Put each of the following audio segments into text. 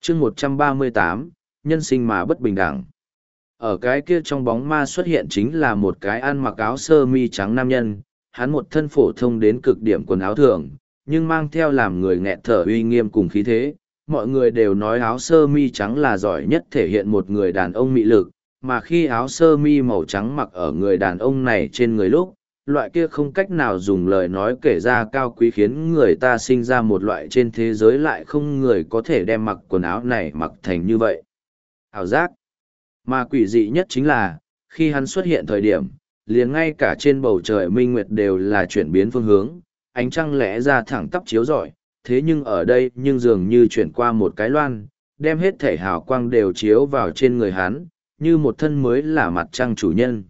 chương 138, nhân sinh mà bất bình đẳng. Ở cái kia trong bóng ma xuất hiện chính là một cái ăn mặc áo sơ mi trắng nam nhân, hắn một thân phổ thông đến cực điểm quần áo thường, nhưng mang theo làm người nghẹt thở uy nghiêm cùng khí thế. Mọi người đều nói áo sơ mi trắng là giỏi nhất thể hiện một người đàn ông mị lực, mà khi áo sơ mi màu trắng mặc ở người đàn ông này trên người lúc, loại kia không cách nào dùng lời nói kể ra cao quý khiến người ta sinh ra một loại trên thế giới lại không người có thể đem mặc quần áo này mặc thành như vậy. Ảo giác. Mà quỷ dị nhất chính là, khi hắn xuất hiện thời điểm, liền ngay cả trên bầu trời minh nguyệt đều là chuyển biến phương hướng, ánh trăng lẽ ra thẳng tắp chiếu rọi, thế nhưng ở đây nhưng dường như chuyển qua một cái loan, đem hết thể hào quang đều chiếu vào trên người hắn, như một thân mới là mặt trăng chủ nhân.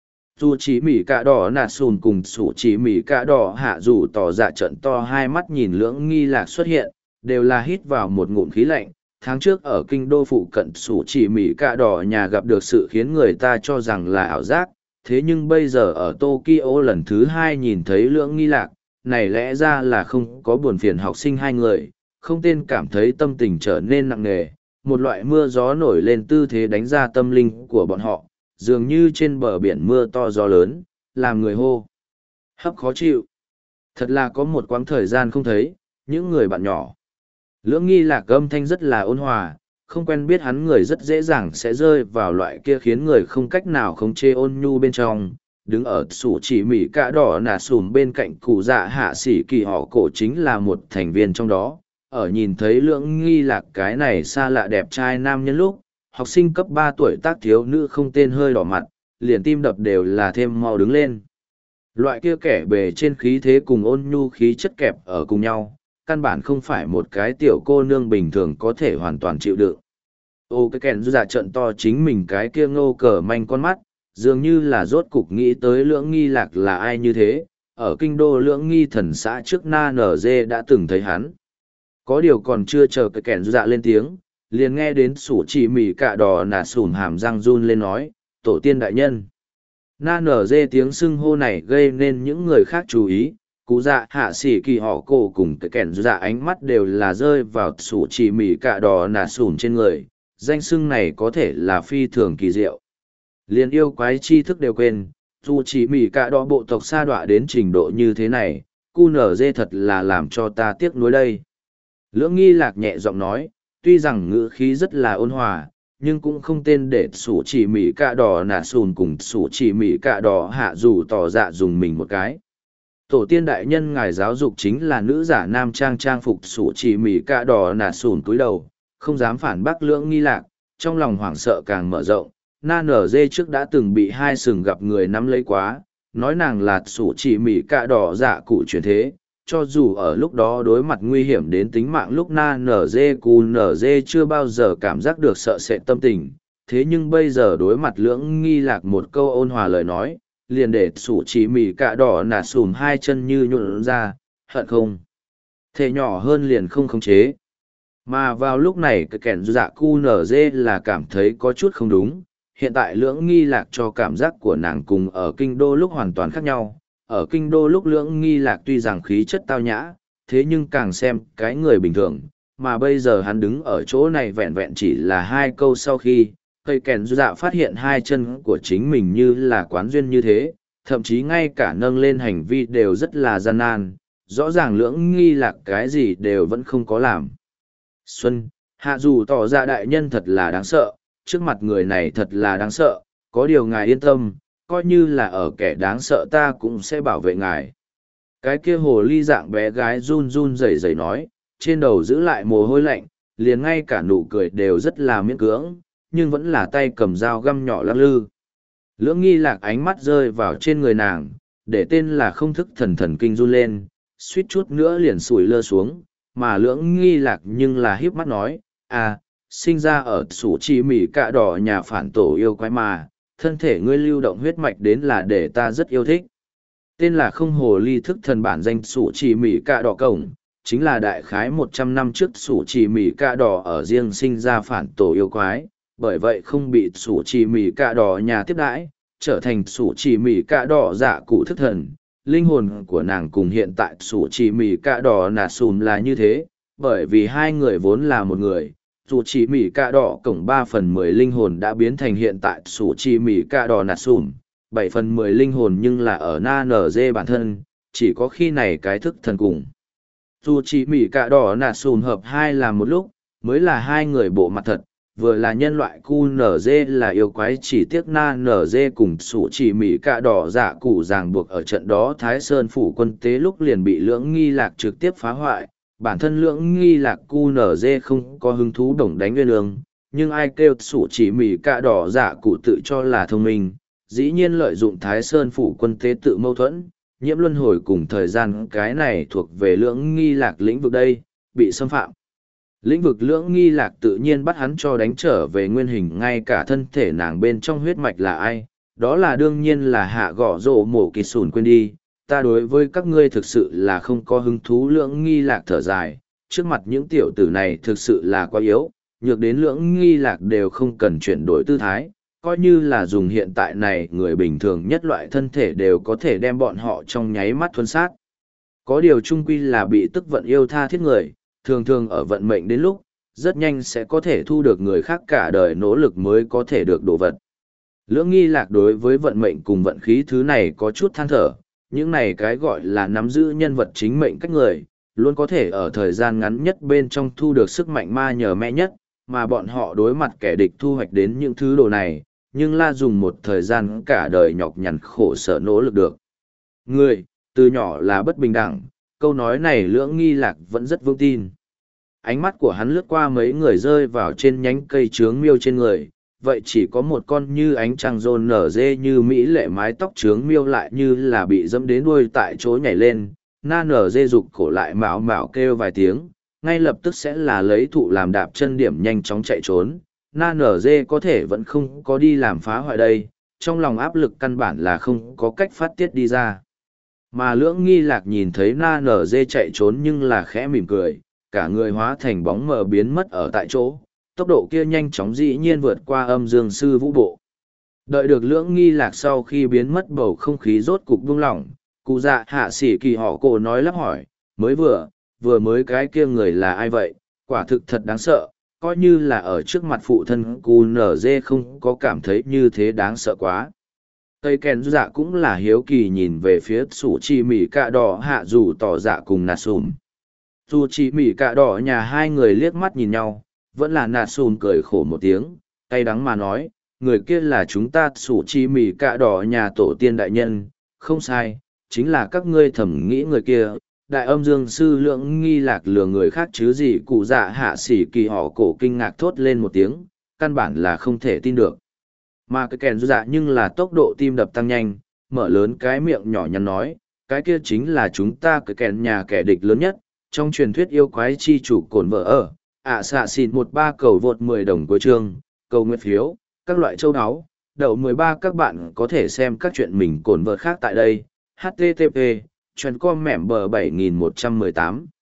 Dù chỉ mỉ cạ đỏ nạt sùn cùng sủ chỉ mỉ cạ đỏ hạ dù tỏ dạ trận to hai mắt nhìn Lưỡng Nghi Lạc xuất hiện, đều là hít vào một ngụm khí lạnh. Tháng trước ở kinh đô phụ cận sủ chỉ mỉ cạ đỏ nhà gặp được sự khiến người ta cho rằng là ảo giác, thế nhưng bây giờ ở Tokyo lần thứ hai nhìn thấy Lưỡng Nghi Lạc, này lẽ ra là không có buồn phiền học sinh hai người, không tên cảm thấy tâm tình trở nên nặng nề, một loại mưa gió nổi lên tư thế đánh ra tâm linh của bọn họ, dường như trên bờ biển mưa to gió lớn, làm người hô hấp khó chịu. Thật là có một quãng thời gian không thấy, những người bạn nhỏ. Lưỡng Nghi Lạc âm thanh rất là ôn hòa, không quen biết hắn người rất dễ dàng sẽ rơi vào loại kia khiến người không cách nào không chê ôn nhu bên trong. Đứng ở sủ chỉ mỉ cạ đỏ nà sùm bên cạnh cụ dạ hạ sĩ kỳ họ cổ chính là một thành viên trong đó. Ở nhìn thấy Lưỡng Nghi Lạc cái này xa lạ đẹp trai nam nhân lúc, học sinh cấp 3 tuổi tác thiếu nữ không tên hơi đỏ mặt, liền tim đập đều là thêm mau đứng lên. Loại kia kẻ bề trên khí thế cùng ôn nhu khí chất kẹp ở cùng nhau, căn bản không phải một cái tiểu cô nương bình thường có thể hoàn toàn chịu đựng. Ô cái kèn dạ trận to chính mình cái kia ngô cờ manh con mắt, dường như là rốt cục nghĩ tới Lưỡng Nghi Lạc là ai như thế, ở kinh đô Lưỡng Nghi thần xã trước Na Nở Dê đã từng thấy hắn. Có điều còn chưa chờ cái kèn dạ lên tiếng, liền nghe đến sủ chỉ mỉ cạ đỏ nà sủn hàm răng run lên nói, tổ tiên đại nhân. Na nở dê tiếng xưng hô này gây nên những người khác chú ý, cụ dạ hạ sĩ kỳ họ cổ cùng cái kẻn dạ ánh mắt đều là rơi vào sủ chỉ mỉ cạ đỏ nà sủn trên người, danh xưng này có thể là phi thường kỳ diệu. Liền yêu quái tri thức đều quên, dù chỉ mỉ cạ đỏ bộ tộc sa đọa đến trình độ như thế này, cu nở dê thật là làm cho ta tiếc nuối đây. Lưỡng Nghi Lạc nhẹ giọng nói, tuy rằng ngữ khí rất là ôn hòa, nhưng cũng không tên để sủ chỉ mỉ cạ đỏ nà sùn cùng sủ chỉ mỉ cạ đỏ hạ dù tỏ dạ dùng mình một cái. Tổ tiên đại nhân ngài giáo dục chính là nữ giả nam trang trang phục sủ chỉ mỉ cạ đỏ nà sùn túi đầu, không dám phản bác Lưỡng Nghi Lạc, trong lòng hoảng sợ càng mở rộng. Na nở dê trước đã từng bị hai sừng gặp người nắm lấy quá, nói nàng là sủ chỉ mỉ cạ đỏ dạ cụ truyền thế. Cho dù ở lúc đó đối mặt nguy hiểm đến tính mạng lúc Na nở dê cù nở dê chưa bao giờ cảm giác được sợ sệt tâm tình, thế nhưng bây giờ đối mặt Lưỡng Nghi Lạc một câu ôn hòa lời nói, liền để sủ chỉ mỉ cạ đỏ nà sùm hai chân như nhuộn ra, hận không. Thể nhỏ hơn liền không khống chế. Mà vào lúc này cái kẻn dạ cu nở dê là cảm thấy có chút không đúng, hiện tại Lưỡng Nghi Lạc cho cảm giác của nàng cùng ở kinh đô lúc hoàn toàn khác nhau. Ở kinh đô lúc Lưỡng Nghi Lạc tuy rằng khí chất tao nhã, thế nhưng càng xem cái người bình thường, mà bây giờ hắn đứng ở chỗ này vẹn vẹn chỉ là hai câu sau khi, cây kèn dạ phát hiện hai chân của chính mình như là quán duyên như thế, thậm chí ngay cả nâng lên hành vi đều rất là gian nan, rõ ràng Lưỡng Nghi Lạc cái gì đều vẫn không có làm. Xuân, hạ dù tỏ ra đại nhân thật là đáng sợ, trước mặt người này thật là đáng sợ, có điều ngài yên tâm, coi như là ở kẻ đáng sợ ta cũng sẽ bảo vệ ngài. Cái kia hồ ly dạng bé gái run run rẩy rẩy nói, trên đầu giữ lại mồ hôi lạnh, liền ngay cả nụ cười đều rất là miễn cưỡng, nhưng vẫn là tay cầm dao găm nhỏ lắc lư. Lưỡng Nghi Lạc ánh mắt rơi vào trên người nàng, để tên là không thức thần thần kinh run lên, suýt chút nữa liền sủi lơ xuống, mà Lưỡng Nghi Lạc nhưng là híp mắt nói, à, sinh ra ở sủ chỉ mỉ cạ đỏ nhà phản tổ yêu quái mà, thân thể ngươi lưu động huyết mạch đến là để ta rất yêu thích. Tên là không hồ ly thức thần bản danh sủ chỉ mỉ cạ đỏ cổng, chính là đại khái 100 năm trước sủ chỉ mỉ cạ đỏ ở riêng sinh ra phản tổ yêu quái, bởi vậy không bị sủ chỉ mỉ cạ đỏ nhà tiếp đãi, trở thành sủ chỉ mỉ cạ đỏ dạ cụ thức thần. Linh hồn của nàng cùng hiện tại sủ chỉ mỉ cạ đỏ nà sùm là như thế, bởi vì hai người vốn là một người, Dù chỉ mỉ cạ đỏ cổng 3/10 linh hồn đã biến thành hiện tại sủ chỉ mỉ cạ đỏ nạt sùm, 7/10 linh hồn nhưng là ở na nở dê bản thân, chỉ có khi này cái thức thần cùng. Dù chỉ mỉ cạ đỏ nạt sùm hợp hai làm một lúc, mới là hai người bộ mặt thật, vừa là nhân loại QNZ là yêu quái chỉ tiếc na NG cùng sủ chỉ mỉ cạ đỏ dạ cụ ràng buộc ở trận đó Thái Sơn phủ quân tế lúc liền bị lưỡng nghi lạc trực tiếp phá hoại. Bản thân lưỡng nghi lạc QNZ không có hứng thú đồng đánh nguyên lương, nhưng ai kêu sủ chỉ mỉ cạ đỏ dạ cụ tự cho là thông minh, dĩ nhiên lợi dụng Thái Sơn phủ quân tế tự mâu thuẫn, nhiễm luân hồi cùng thời gian cái này thuộc về lưỡng nghi lạc lĩnh vực đây, bị xâm phạm. Lĩnh vực lưỡng nghi lạc tự nhiên bắt hắn cho đánh trở về nguyên hình, ngay cả thân thể nàng bên trong huyết mạch là ai, đó là đương nhiên là hạ gõ rổ mổ kỳ sùn quên đi, ta đối với các ngươi thực sự là không có hứng thú. Lưỡng nghi lạc thở dài, trước mặt những tiểu tử này thực sự là quá yếu, nhược đến lưỡng nghi lạc đều không cần chuyển đổi tư thái, coi như là dùng hiện tại này người bình thường nhất loại thân thể đều có thể đem bọn họ trong nháy mắt thuần sát. Có điều trung quy là bị tức vận yêu tha thiết người, thường thường ở vận mệnh đến lúc, rất nhanh sẽ có thể thu được người khác cả đời nỗ lực mới có thể được đồ vật. Lưỡng nghi lạc đối với vận mệnh cùng vận khí thứ này có chút than thở, những này cái gọi là nắm giữ nhân vật chính mệnh cách người, luôn có thể ở thời gian ngắn nhất bên trong thu được sức mạnh ma nhờ mẹ nhất, mà bọn họ đối mặt kẻ địch thu hoạch đến những thứ đồ này, nhưng la dùng một thời gian cả đời nhọc nhằn khổ sở nỗ lực được. Người, từ nhỏ là bất bình đẳng, câu nói này lưỡng nghi lạc vẫn rất vững tin. Ánh mắt của hắn lướt qua mấy người rơi vào trên nhánh cây trướng miêu trên người, vậy chỉ có một con như ánh trăng rôn nở dê như mỹ lệ mái tóc trướng miêu lại như là bị dẫm đến đuôi tại chỗ nhảy lên, na nở dê rụt cổ lại mạo mạo kêu vài tiếng, ngay lập tức sẽ là lấy thụ làm đạp chân điểm nhanh chóng chạy trốn. Na nở dê có thể vẫn không có đi làm phá hoại đây, trong lòng áp lực căn bản là không có cách phát tiết đi ra. Mà lưỡng nghi lạc nhìn thấy na nở dê chạy trốn nhưng là khẽ mỉm cười, cả người hóa thành bóng mờ biến mất ở tại chỗ, tốc độ kia nhanh chóng dĩ nhiên vượt qua âm dương sư vũ bộ. Đợi được lưỡng nghi lạc sau khi biến mất, bầu không khí rốt cục buông lỏng, cụ dạ hạ sĩ kỳ họ cổ nói lắp hỏi, mới vừa mới cái kia người là ai vậy, quả thực thật đáng sợ, coi như là ở trước mặt phụ thân cụ nở dê không có cảm thấy như thế đáng sợ quá. Tây kèn dạ cũng là hiếu kỳ nhìn về phía sủ chi mỉ cạ đỏ hạ dù tỏ dạ cùng nạt sùm. Dù chi mỉ cạ đỏ nhà hai người liếc mắt nhìn nhau, vẫn là nạt sùm cười khổ một tiếng, cay đắng mà nói, người kia là chúng ta sủ chi mỉ cạ đỏ nhà tổ tiên đại nhân, không sai, chính là các ngươi thầm nghĩ người kia. Đại âm dương sư lưỡng nghi lạc lừa người khác chứ gì, cụ dạ hạ sĩ kỳ họ cổ kinh ngạc thốt lên một tiếng, căn bản là không thể tin được. Mà cái kèn dạ nhưng là tốc độ tim đập tăng nhanh, mở lớn cái miệng nhỏ nhắn nói, cái kia chính là chúng ta cái kèn nhà kẻ địch lớn nhất, trong truyền thuyết yêu quái chi chủ cồn vợ ở, xạ xịt 13 cầu vượt 10 đồng cuối chương, cầu nguyện phiếu, các loại châu áo, đậu 13 các bạn có thể xem các chuyện mình cồn vợ khác tại đây, http, chuyện com mẻm bờ 7118.